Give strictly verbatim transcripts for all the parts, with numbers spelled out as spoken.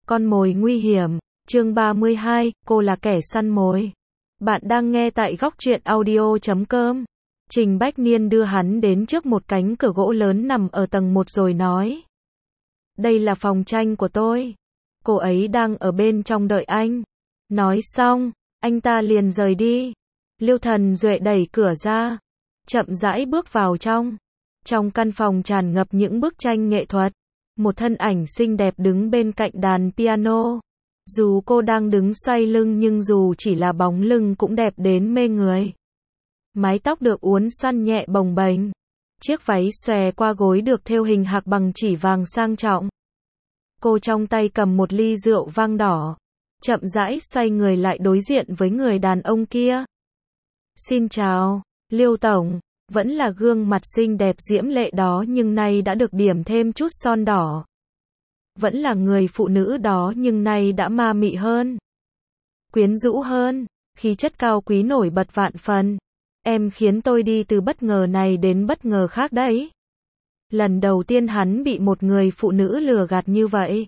Con mồi nguy hiểm, chương ba mươi hai, cô là kẻ săn mồi. Bạn đang nghe tại góc truyện audio chấm com. Trình Bách Niên đưa hắn đến trước một cánh cửa gỗ lớn nằm ở tầng một rồi nói. Đây là phòng tranh của tôi. Cô ấy đang ở bên trong đợi anh. Nói xong, anh ta liền rời đi. Liêu Thần Duệ đẩy cửa ra, chậm rãi bước vào trong. Trong căn phòng tràn ngập những bức tranh nghệ thuật. Một thân ảnh xinh đẹp đứng bên cạnh đàn piano. Dù cô đang đứng xoay lưng nhưng dù chỉ là bóng lưng cũng đẹp đến mê người. Mái tóc được uốn xoăn nhẹ bồng bềnh. Chiếc váy xòe qua gối được thêu hình hạc bằng chỉ vàng sang trọng. Cô trong tay cầm một ly rượu vang đỏ. Chậm rãi xoay người lại đối diện với người đàn ông kia. Xin chào, Liêu Tổng. Vẫn là gương mặt xinh đẹp diễm lệ đó nhưng nay đã được điểm thêm chút son đỏ. Vẫn là người phụ nữ đó nhưng nay đã ma mị hơn. Quyến rũ hơn, khí chất cao quý nổi bật vạn phần. Em khiến tôi đi từ bất ngờ này đến bất ngờ khác đấy. Lần đầu tiên hắn bị một người phụ nữ lừa gạt như vậy.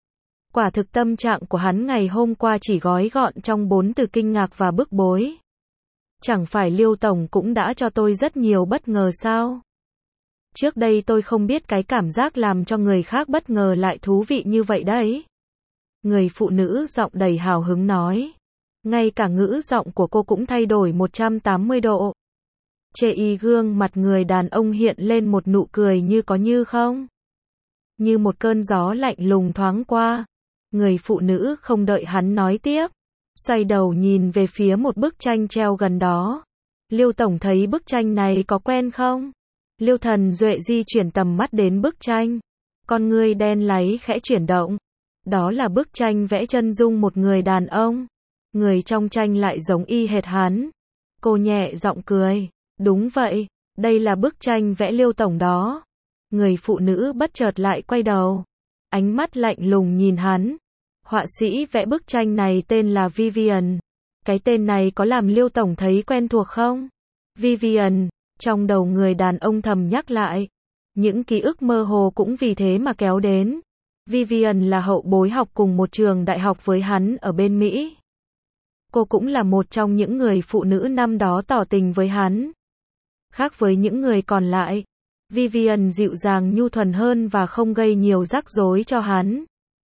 Quả thực tâm trạng của hắn ngày hôm qua chỉ gói gọn trong bốn từ kinh ngạc và bức bối. Chẳng phải Liêu Tổng cũng đã cho tôi rất nhiều bất ngờ sao? Trước đây tôi không biết cái cảm giác làm cho người khác bất ngờ lại thú vị như vậy đấy. Người phụ nữ giọng đầy hào hứng nói. Ngay cả ngữ giọng của cô cũng thay đổi một trăm tám mươi độ. Chê y gương mặt người đàn ông hiện lên một nụ cười như có như không. Như một cơn gió lạnh lùng thoáng qua. Người phụ nữ không đợi hắn nói tiếp. Xoay đầu nhìn về phía một bức tranh treo gần đó. Liêu Tổng thấy bức tranh này có quen không? Liêu Thần Duệ di chuyển tầm mắt đến bức tranh. Con ngươi đen láy khẽ chuyển động. Đó là bức tranh vẽ chân dung một người đàn ông. Người trong tranh lại giống y hệt hắn. Cô nhẹ giọng cười. Đúng vậy, đây là bức tranh vẽ Liêu Tổng đó. Người phụ nữ bất chợt lại quay đầu. Ánh mắt lạnh lùng nhìn hắn. Họa sĩ vẽ bức tranh này tên là Vivian. Cái tên này có làm Liêu Tổng thấy quen thuộc không? Vivian, trong đầu người đàn ông thầm nhắc lại. Những ký ức mơ hồ cũng vì thế mà kéo đến. Vivian là hậu bối học cùng một trường đại học với hắn ở bên Mỹ. Cô cũng là một trong những người phụ nữ năm đó tỏ tình với hắn. Khác với những người còn lại, Vivian dịu dàng nhu thuần hơn và không gây nhiều rắc rối cho hắn.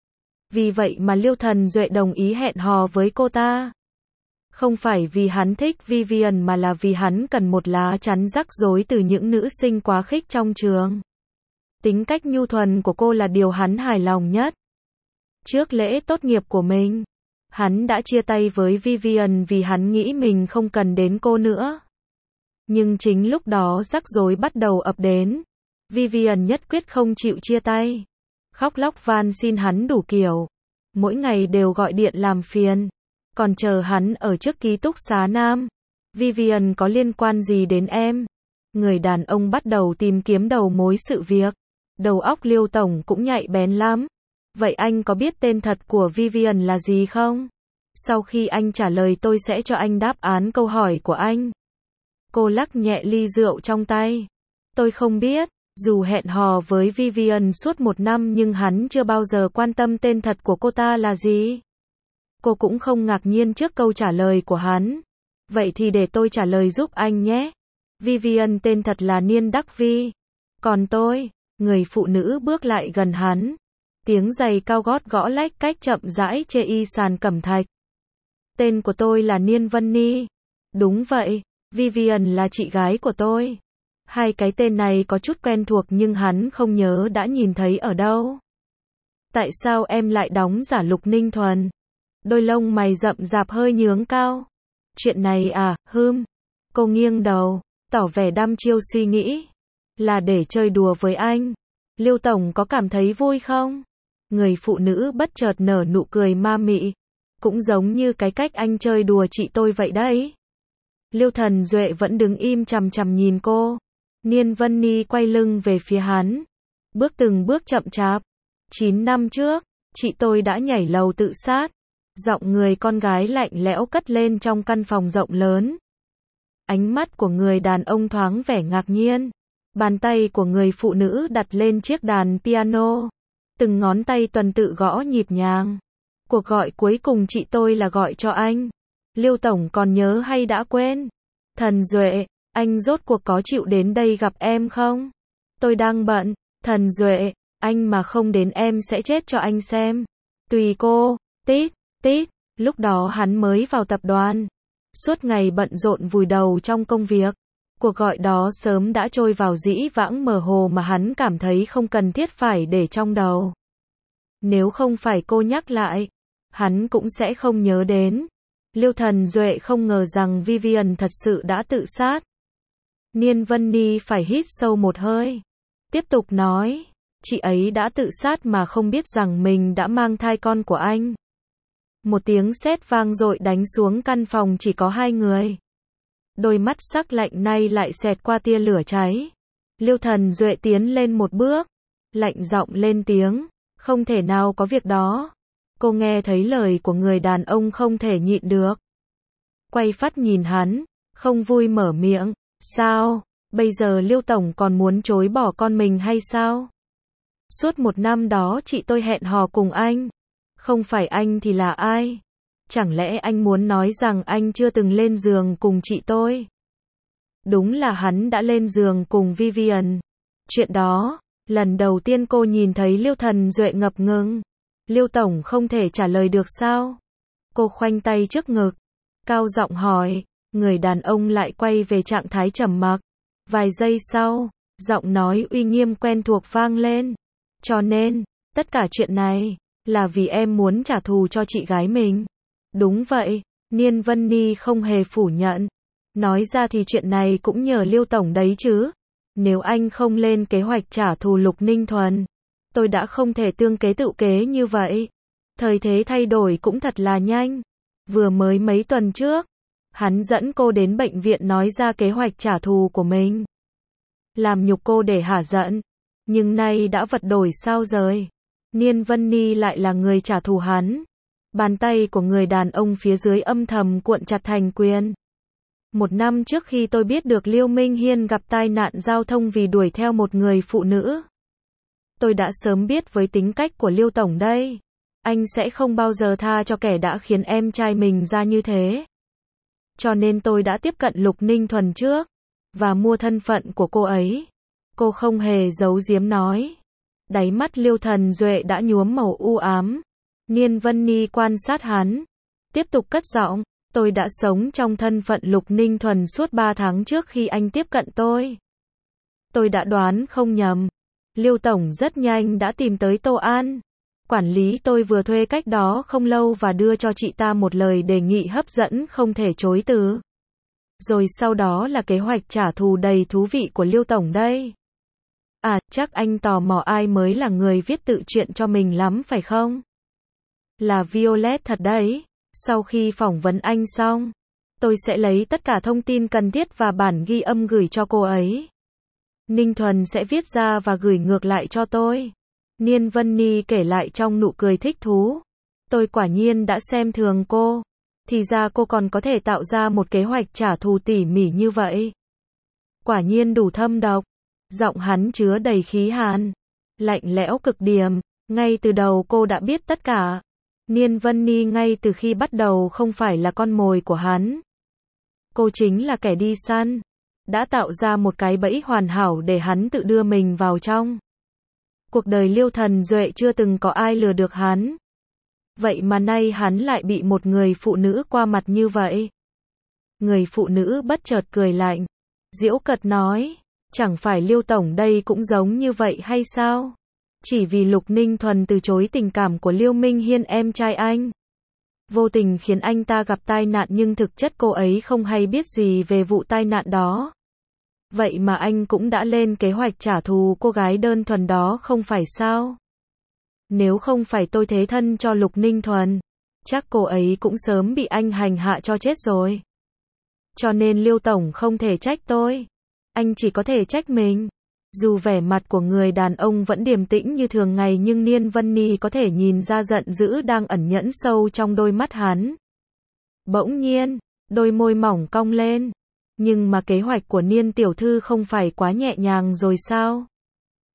Vì vậy mà Liêu Thần Duệ đồng ý hẹn hò với cô ta. Không phải vì hắn thích Vivian mà là vì hắn cần một lá chắn rắc rối từ những nữ sinh quá khích trong trường. Tính cách nhu thuần của cô là điều hắn hài lòng nhất. Trước lễ tốt nghiệp của mình, hắn đã chia tay với Vivian vì hắn nghĩ mình không cần đến cô nữa. Nhưng chính lúc đó rắc rối bắt đầu ập đến. Vivian nhất quyết không chịu chia tay. Khóc lóc van xin hắn đủ kiểu. Mỗi ngày đều gọi điện làm phiền. Còn chờ hắn ở trước ký túc xá nam. Vivian có liên quan gì đến em? Người đàn ông bắt đầu tìm kiếm đầu mối sự việc. Đầu óc Liêu Tổng cũng nhạy bén lắm. Vậy anh có biết tên thật của Vivian là gì không? Sau khi anh trả lời tôi sẽ cho anh đáp án câu hỏi của anh. Cô lắc nhẹ ly rượu trong tay. Tôi không biết. Dù hẹn hò với Vivian suốt một năm nhưng hắn chưa bao giờ quan tâm tên thật của cô ta là gì. Cô cũng không ngạc nhiên trước câu trả lời của hắn. Vậy thì để tôi trả lời giúp anh nhé. Vivian tên thật là Niên Đắc Vi. Còn tôi, người phụ nữ bước lại gần hắn. Tiếng giày cao gót gõ lách cách chậm rãi chê y sàn cẩm thạch. Tên của tôi là Niên Vân Ni. Đúng vậy, Vivian là chị gái của tôi. Hai cái tên này có chút quen thuộc nhưng hắn không nhớ đã nhìn thấy ở đâu. Tại sao em lại đóng giả Lục Ninh Thuần? Đôi lông mày rậm rạp hơi nhướng cao. Chuyện này à, hưm. Cô nghiêng đầu, tỏ vẻ đăm chiêu suy nghĩ. Là để chơi đùa với anh. Liêu Tổng có cảm thấy vui không? Người phụ nữ bất chợt nở nụ cười ma mị. Cũng giống như cái cách anh chơi đùa chị tôi vậy đấy. Liêu Thần Duệ vẫn đứng im chằm chằm nhìn cô. Niên Vân Ni quay lưng về phía hắn. Bước từng bước chậm chạp. Chín năm trước, chị tôi đã nhảy lầu tự sát. Giọng người con gái lạnh lẽo cất lên trong căn phòng rộng lớn. Ánh mắt của người đàn ông thoáng vẻ ngạc nhiên. Bàn tay của người phụ nữ đặt lên chiếc đàn piano. Từng ngón tay tuần tự gõ nhịp nhàng. Cuộc gọi cuối cùng chị tôi là gọi cho anh. Liêu Tổng còn nhớ hay đã quên? Thần Duệ, anh rốt cuộc có chịu đến đây gặp em không? Tôi đang bận. Thần Duệ, anh mà không đến em sẽ chết cho anh xem. Tùy cô. Tít, tít. Lúc đó hắn mới vào tập đoàn. Suốt ngày bận rộn vùi đầu trong công việc. Cuộc gọi đó sớm đã trôi vào dĩ vãng mơ hồ mà hắn cảm thấy không cần thiết phải để trong đầu. Nếu không phải cô nhắc lại, hắn cũng sẽ không nhớ đến. Liêu Thần Duệ không ngờ rằng Vivian thật sự đã tự sát. Niên Vân Ni phải hít sâu một hơi. Tiếp tục nói, chị ấy đã tự sát mà không biết rằng mình đã mang thai con của anh. Một tiếng sét vang dội đánh xuống căn phòng chỉ có hai người. Đôi mắt sắc lạnh nay lại xẹt qua tia lửa cháy. Liêu Thần Duệ tiến lên một bước, lạnh giọng lên tiếng, không thể nào có việc đó. Cô nghe thấy lời của người đàn ông không thể nhịn được. Quay phát nhìn hắn, không vui mở miệng, sao, bây giờ Liêu Tổng còn muốn chối bỏ con mình hay sao? Suốt một năm đó chị tôi hẹn hò cùng anh. Không phải anh thì là ai? Chẳng lẽ anh muốn nói rằng anh chưa từng lên giường cùng chị tôi? Đúng là hắn đã lên giường cùng Vivian. Chuyện đó, lần đầu tiên cô nhìn thấy Liêu Thần Duệ ngập ngừng. Liêu Tổng không thể trả lời được sao? Cô khoanh tay trước ngực, cao giọng hỏi, người đàn ông lại quay về trạng thái trầm mặc. Vài giây sau, giọng nói uy nghiêm quen thuộc vang lên. Cho nên, tất cả chuyện này, là vì em muốn trả thù cho chị gái mình. Đúng vậy, Niên Vân Ni không hề phủ nhận. Nói ra thì chuyện này cũng nhờ Liêu Tổng đấy chứ. Nếu anh không lên kế hoạch trả thù Lục Ninh Thuần, tôi đã không thể tương kế tự kế như vậy. Thời thế thay đổi cũng thật là nhanh. Vừa mới mấy tuần trước, hắn dẫn cô đến bệnh viện nói ra kế hoạch trả thù của mình. Làm nhục cô để hả giận. Nhưng nay đã vật đổi sao rời. Niên Vân Ni lại là người trả thù hắn. Bàn tay của người đàn ông phía dưới âm thầm cuộn chặt thành quyền. Một năm trước khi tôi biết được Liêu Minh Hiên gặp tai nạn giao thông vì đuổi theo một người phụ nữ. Tôi đã sớm biết với tính cách của Liêu Tổng đây. Anh sẽ không bao giờ tha cho kẻ đã khiến em trai mình ra như thế. Cho nên tôi đã tiếp cận Lục Ninh Thuần trước. Và mua thân phận của cô ấy. Cô không hề giấu giếm nói. Đáy mắt Liêu Thần Duệ đã nhuốm màu u ám. Niên Vân Ni quan sát hắn. Tiếp tục cất giọng. Tôi đã sống trong thân phận Lục Ninh Thuần suốt ba tháng trước khi anh tiếp cận tôi. Tôi đã đoán không nhầm. Liêu Tổng rất nhanh đã tìm tới Tô An. Quản lý tôi vừa thuê cách đó không lâu và đưa cho chị ta một lời đề nghị hấp dẫn không thể chối từ. Rồi sau đó là kế hoạch trả thù đầy thú vị của Liêu Tổng đây. À, chắc anh tò mò ai mới là người viết tự truyện cho mình lắm phải không? Là Violet thật đấy. Sau khi phỏng vấn anh xong, tôi sẽ lấy tất cả thông tin cần thiết và bản ghi âm gửi cho cô ấy. Ninh Thuần sẽ viết ra và gửi ngược lại cho tôi. Niên Vân Ni kể lại trong nụ cười thích thú. Tôi quả nhiên đã xem thường cô. Thì ra cô còn có thể tạo ra một kế hoạch trả thù tỉ mỉ như vậy. Quả nhiên đủ thâm độc. Giọng hắn chứa đầy khí hàn. Lạnh lẽo cực điểm. Ngay từ đầu cô đã biết tất cả. Niên Vân Ni ngay từ khi bắt đầu không phải là con mồi của hắn. Cô chính là kẻ đi săn. Đã tạo ra một cái bẫy hoàn hảo để hắn tự đưa mình vào trong. Cuộc đời Liêu Thần Duệ chưa từng có ai lừa được hắn. Vậy mà nay hắn lại bị một người phụ nữ qua mặt như vậy. Người phụ nữ bất chợt cười lạnh. Giễu cợt nói. Chẳng phải Liêu Tổng đây cũng giống như vậy hay sao? Chỉ vì Lục Ninh Thuần từ chối tình cảm của Liêu Minh Hiên em trai anh. Vô tình khiến anh ta gặp tai nạn nhưng thực chất cô ấy không hay biết gì về vụ tai nạn đó. Vậy mà anh cũng đã lên kế hoạch trả thù cô gái đơn thuần đó không phải sao? Nếu không phải tôi thế thân cho Lục Ninh Thuần, chắc cô ấy cũng sớm bị anh hành hạ cho chết rồi. Cho nên Liêu Tổng không thể trách tôi. Anh chỉ có thể trách mình. Dù vẻ mặt của người đàn ông vẫn điềm tĩnh như thường ngày nhưng Niên Vân Ni có thể nhìn ra giận dữ đang ẩn nhẫn sâu trong đôi mắt hắn. Bỗng nhiên, đôi môi mỏng cong lên. Nhưng mà kế hoạch của Niên tiểu thư không phải quá nhẹ nhàng rồi sao?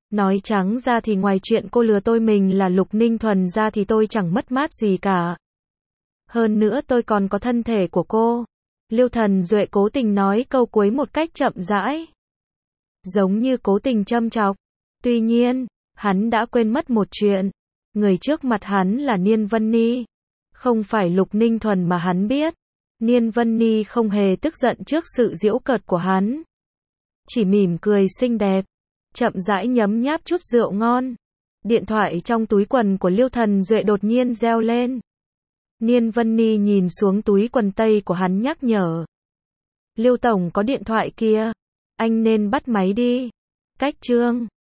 Nói trắng ra thì ngoài chuyện cô lừa tôi mình là Lục Ninh Thuần ra thì tôi chẳng mất mát gì cả. Hơn nữa tôi còn có thân thể của cô. Liêu Thần Duệ cố tình nói câu cuối một cách chậm rãi. Giống như cố tình châm chọc. Tuy nhiên, hắn đã quên mất một chuyện. Người trước mặt hắn là Niên Vân Ni. Không phải Lục Ninh Thuần mà hắn biết. Niên Vân Ni không hề tức giận trước sự giễu cợt của hắn. Chỉ mỉm cười xinh đẹp. Chậm rãi nhấm nháp chút rượu ngon. Điện thoại trong túi quần của Liêu Thần Duệ đột nhiên reo lên. Niên Vân Ni nhìn xuống túi quần tây của hắn nhắc nhở. Liêu Tổng có điện thoại kia. Anh nên bắt máy đi. Cách chương